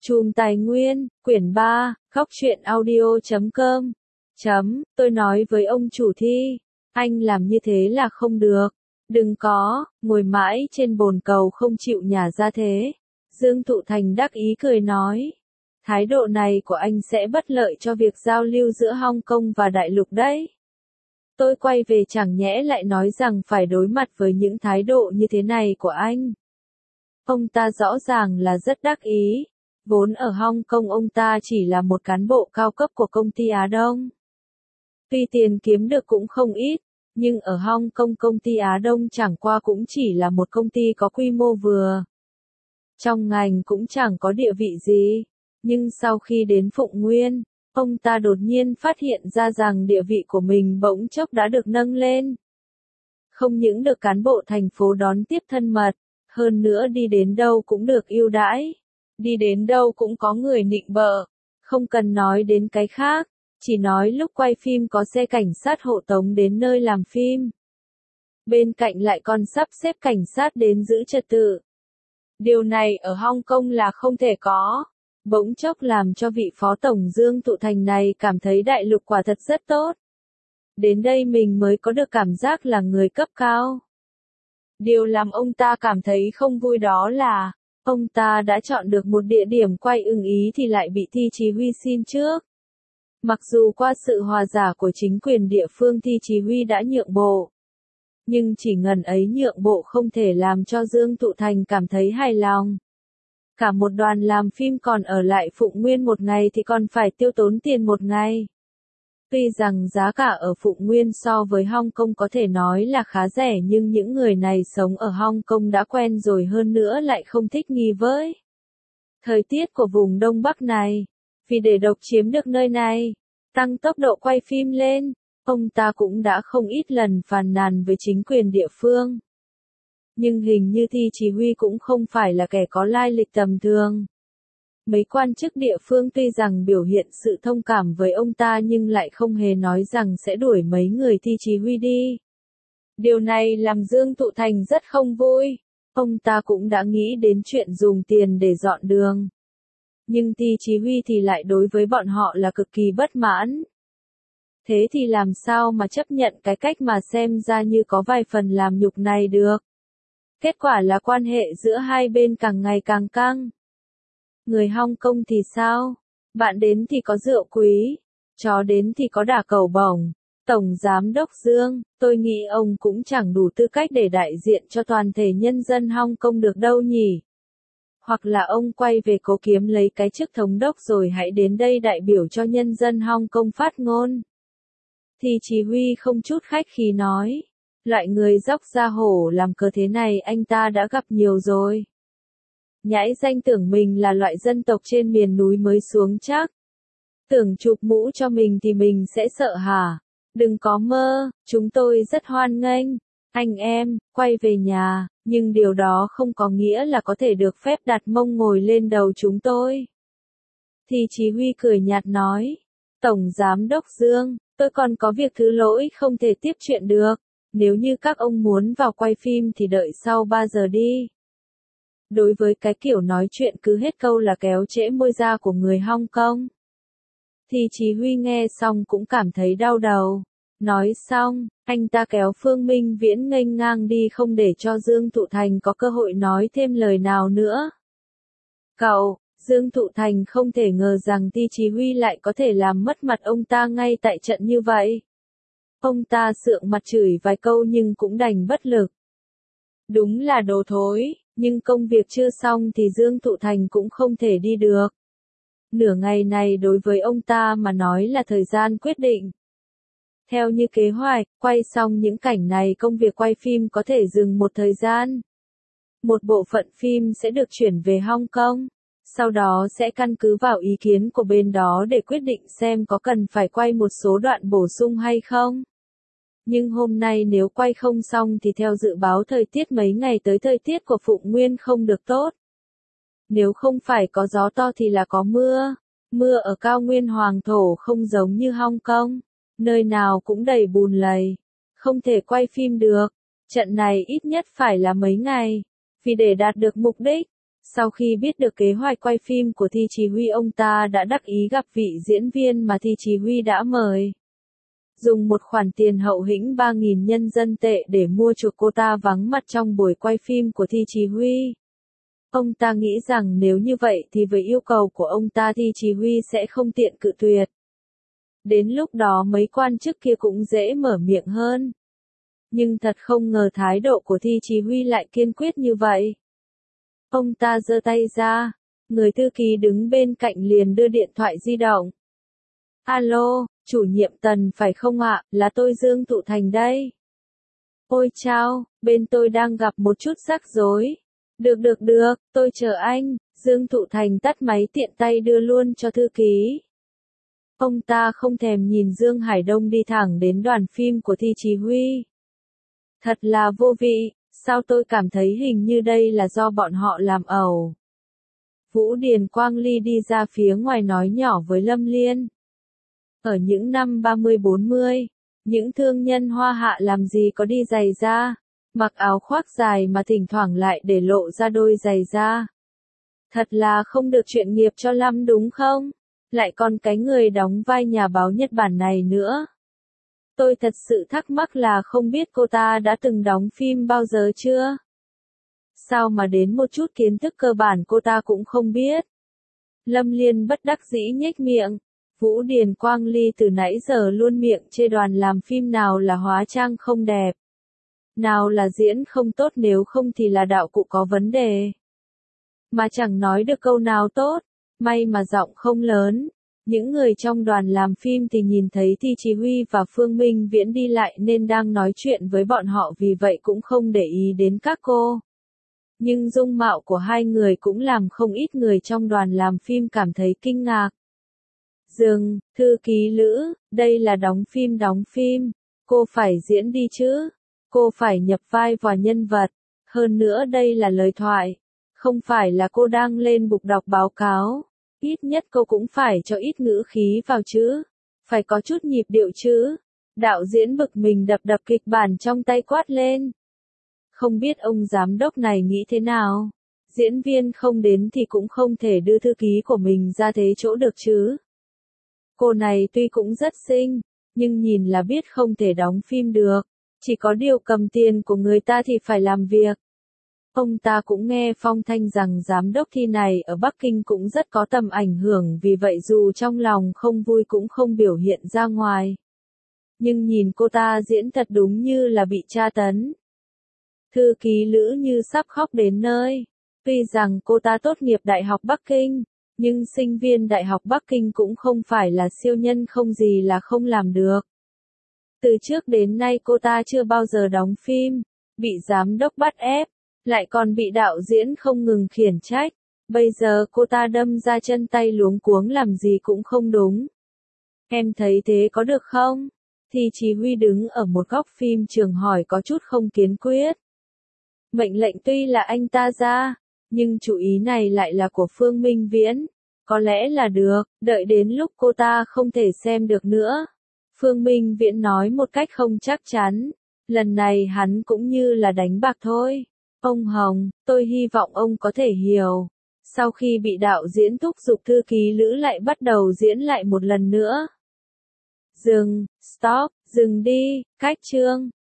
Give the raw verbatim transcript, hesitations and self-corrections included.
Chùm Tài Nguyên, quyển ba, góc truyện audio chấm com. Chấm, tôi nói với ông chủ Thi, anh làm như thế là không được. Đừng có, ngồi mãi trên bồn cầu không chịu nhả ra thế. Dương Thụ Thành đắc ý cười nói. Thái độ này của anh sẽ bất lợi cho việc giao lưu giữa Hong Kong và Đại lục đấy. Tôi quay về chẳng nhẽ lại nói rằng phải đối mặt với những thái độ như thế này của anh. Ông ta rõ ràng là rất đắc ý. Vốn ở Hong Kong ông ta chỉ là một cán bộ cao cấp của công ty Á Đông. Tuy tiền kiếm được cũng không ít, nhưng ở Hong Kong công ty Á Đông chẳng qua cũng chỉ là một công ty có quy mô vừa. Trong ngành cũng chẳng có địa vị gì, nhưng sau khi đến Phụng Nguyên, ông ta đột nhiên phát hiện ra rằng địa vị của mình bỗng chốc đã được nâng lên. Không những được cán bộ thành phố đón tiếp thân mật, hơn nữa đi đến đâu cũng được ưu đãi. Đi đến đâu cũng có người nịnh bợ, không cần nói đến cái khác, chỉ nói lúc quay phim có xe cảnh sát hộ tống đến nơi làm phim. Bên cạnh lại còn sắp xếp cảnh sát đến giữ trật tự. Điều này ở Hong Kong là không thể có. Bỗng chốc làm cho vị phó tổng Dương Thụ Thành này cảm thấy đại lục quả thật rất tốt. Đến đây mình mới có được cảm giác là người cấp cao. Điều làm ông ta cảm thấy không vui đó là ông ta đã chọn được một địa điểm quay ưng ý thì lại bị Thi Chí Huy xin trước. Mặc dù qua sự hòa giải của chính quyền địa phương Thi Chí Huy đã nhượng bộ, nhưng chỉ ngần ấy nhượng bộ không thể làm cho Dương Thụ Thành cảm thấy hài lòng. Cả một đoàn làm phim còn ở lại Phụng Nguyên một ngày thì còn phải tiêu tốn tiền một ngày. Tuy rằng giá cả ở Phụng Nguyên so với Hong Kong có thể nói là khá rẻ nhưng những người này sống ở Hong Kong đã quen rồi hơn nữa lại không thích nghi với thời tiết của vùng Đông Bắc này. Vì để độc chiếm được nơi này, tăng tốc độ quay phim lên, ông ta cũng đã không ít lần phàn nàn với chính quyền địa phương. Nhưng hình như Thi Chí Huy cũng không phải là kẻ có lai lịch tầm thường. Mấy quan chức địa phương tuy rằng biểu hiện sự thông cảm với ông ta nhưng lại không hề nói rằng sẽ đuổi mấy người Thi Chí Huy đi. Điều này làm Dương Thụ Thành rất không vui. Ông ta cũng đã nghĩ đến chuyện dùng tiền để dọn đường. Nhưng Thi Chí Huy thì lại đối với bọn họ là cực kỳ bất mãn. Thế thì làm sao mà chấp nhận cái cách mà xem ra như có vài phần làm nhục này được. Kết quả là quan hệ giữa hai bên càng ngày càng căng. Người Hong Kong thì sao? Bạn đến thì có rượu quý, chó đến thì có đả cầu bổng. Tổng Giám đốc Dương, tôi nghĩ ông cũng chẳng đủ tư cách để đại diện cho toàn thể nhân dân Hong Kong được đâu nhỉ. Hoặc là ông quay về cố kiếm lấy cái chức thống đốc rồi hãy đến đây đại biểu cho nhân dân Hong Kong phát ngôn. Thì Chí Huy không chút khách khí nói. Loại người dốc ra hổ làm cờ thế này anh ta đã gặp nhiều rồi. Nhãi danh tưởng mình là loại dân tộc trên miền núi mới xuống chắc. Tưởng chụp mũ cho mình thì mình sẽ sợ hả? Đừng có mơ, chúng tôi rất hoan nghênh. Anh em, quay về nhà, nhưng điều đó không có nghĩa là có thể được phép đặt mông ngồi lên đầu chúng tôi. Thì Chí Huy cười nhạt nói. Tổng Giám đốc Dương, tôi còn có việc thứ lỗi không thể tiếp chuyện được. Nếu như các ông muốn vào quay phim thì đợi sau ba giờ đi. Đối với cái kiểu nói chuyện cứ hết câu là kéo trễ môi da của người Hong Kong, thì Chí Huy nghe xong cũng cảm thấy đau đầu. Nói xong, anh ta kéo Phương Minh Viễn nghênh ngang đi không để cho Dương Thụ Thành có cơ hội nói thêm lời nào nữa. Cậu, Dương Thụ Thành không thể ngờ rằng Thi Chí Huy lại có thể làm mất mặt ông ta ngay tại trận như vậy. Ông ta sượng mặt chửi vài câu nhưng cũng đành bất lực. Đúng là đồ thối, nhưng công việc chưa xong thì Dương Thụ Thành cũng không thể đi được. Nửa ngày này đối với ông ta mà nói là thời gian quyết định. Theo như kế hoạch, quay xong những cảnh này công việc quay phim có thể dừng một thời gian. Một bộ phận phim sẽ được chuyển về Hong Kong, sau đó sẽ căn cứ vào ý kiến của bên đó để quyết định xem có cần phải quay một số đoạn bổ sung hay không. Nhưng hôm nay nếu quay không xong thì theo dự báo thời tiết mấy ngày tới thời tiết của Phụng Nguyên không được tốt. Nếu không phải có gió to thì là có mưa. Mưa ở cao nguyên hoàng thổ không giống như Hong Kong. Nơi nào cũng đầy bùn lầy. Không thể quay phim được. Trận này ít nhất phải là mấy ngày. Vì để đạt được mục đích, Sau khi biết được kế hoạch quay phim của Thi Chí Huy, ông ta đã đắc ý gặp vị diễn viên mà Thi Chí Huy đã mời. Dùng một khoản tiền hậu hĩnh ba nghìn nhân dân tệ để mua chuộc cô ta vắng mặt trong buổi quay phim của Thi Chí Huy. Ông ta nghĩ rằng nếu như vậy thì với yêu cầu của ông ta Thi Chí Huy sẽ không tiện cự tuyệt. Đến lúc đó mấy quan chức kia cũng dễ mở miệng hơn. Nhưng thật không ngờ thái độ của Thi Chí Huy lại kiên quyết như vậy. Ông ta giơ tay ra, người thư ký đứng bên cạnh liền đưa điện thoại di động. Alo, chủ nhiệm Tần phải không ạ, là tôi Dương Thụ Thành đây. Ôi chao, bên tôi đang gặp một chút rắc rối. Được được được, tôi chờ anh. Dương Thụ Thành tắt máy tiện tay đưa luôn cho thư ký. Ông ta không thèm nhìn Dương Hải Đông đi thẳng đến đoàn phim của Thi Chí Huy. Thật là vô vị, sao tôi cảm thấy hình như đây là do bọn họ làm ẩu. Vũ Điền Quang Ly đi ra phía ngoài nói nhỏ với Lâm Liên. Ở những năm ba mươi bốn mươi, những thương nhân Hoa Hạ làm gì có đi giày da, mặc áo khoác dài mà thỉnh thoảng lại để lộ ra đôi giày da. Thật là không được chuyện nghiệp cho lắm đúng không? Lại còn cái người đóng vai nhà báo Nhật Bản này nữa. Tôi thật sự thắc mắc là không biết cô ta đã từng đóng phim bao giờ chưa? Sao mà đến một chút kiến thức cơ bản cô ta cũng không biết? Lâm Liên bất đắc dĩ nhếch miệng. Vũ Điền Quang Ly từ nãy giờ luôn miệng chê đoàn làm phim nào là hóa trang không đẹp, nào là diễn không tốt, nếu không thì là đạo cụ có vấn đề. Mà chẳng nói được câu nào tốt, may mà giọng không lớn. Những người trong đoàn làm phim thì nhìn thấy Thi Chí Huy và Phương Minh Viễn đi lại nên đang nói chuyện với bọn họ, vì vậy cũng không để ý đến các cô. Nhưng dung mạo của hai người cũng làm không ít người trong đoàn làm phim cảm thấy kinh ngạc. Dừng, thư ký Lữ, đây là đóng phim đóng phim, cô phải diễn đi chứ, cô phải nhập vai vào nhân vật, hơn nữa đây là lời thoại, không phải là cô đang lên bục đọc báo cáo, ít nhất cô cũng phải cho ít ngữ khí vào chứ, phải có chút nhịp điệu chứ. Đạo diễn bực mình đập đập kịch bản trong tay quát lên. Không biết ông giám đốc này nghĩ thế nào, diễn viên không đến thì cũng không thể đưa thư ký của mình ra thế chỗ được chứ. Cô này tuy cũng rất xinh, nhưng nhìn là biết không thể đóng phim được, chỉ có điều cầm tiền của người ta thì phải làm việc. Ông ta cũng nghe phong thanh rằng giám đốc Thi này ở Bắc Kinh cũng rất có tầm ảnh hưởng, vì vậy dù trong lòng không vui cũng không biểu hiện ra ngoài. Nhưng nhìn cô ta diễn thật đúng như là bị tra tấn. Thư ký Lữ như sắp khóc đến nơi. Tuy rằng cô ta tốt nghiệp Đại học Bắc Kinh, nhưng sinh viên Đại học Bắc Kinh cũng không phải là siêu nhân không gì là không làm được. Từ trước đến nay cô ta chưa bao giờ đóng phim, bị giám đốc bắt ép, lại còn bị đạo diễn không ngừng khiển trách. Bây giờ cô ta đâm ra chân tay luống cuống làm gì cũng không đúng. Em thấy thế có được không? Thi Chí Huy đứng ở một góc phim trường hỏi có chút không kiên quyết. Mệnh lệnh tuy là anh ta ra, nhưng chủ ý này lại là của Phương Minh Viễn. Có lẽ là được, đợi đến lúc cô ta không thể xem được nữa. Phương Minh Viễn nói một cách không chắc chắn. Lần này hắn cũng như là đánh bạc thôi. Ông Hồng, tôi hy vọng ông có thể hiểu. Sau khi bị đạo diễn thúc giục, thư ký Lữ lại bắt đầu diễn lại một lần nữa. Dừng, stop, dừng đi, cách chương.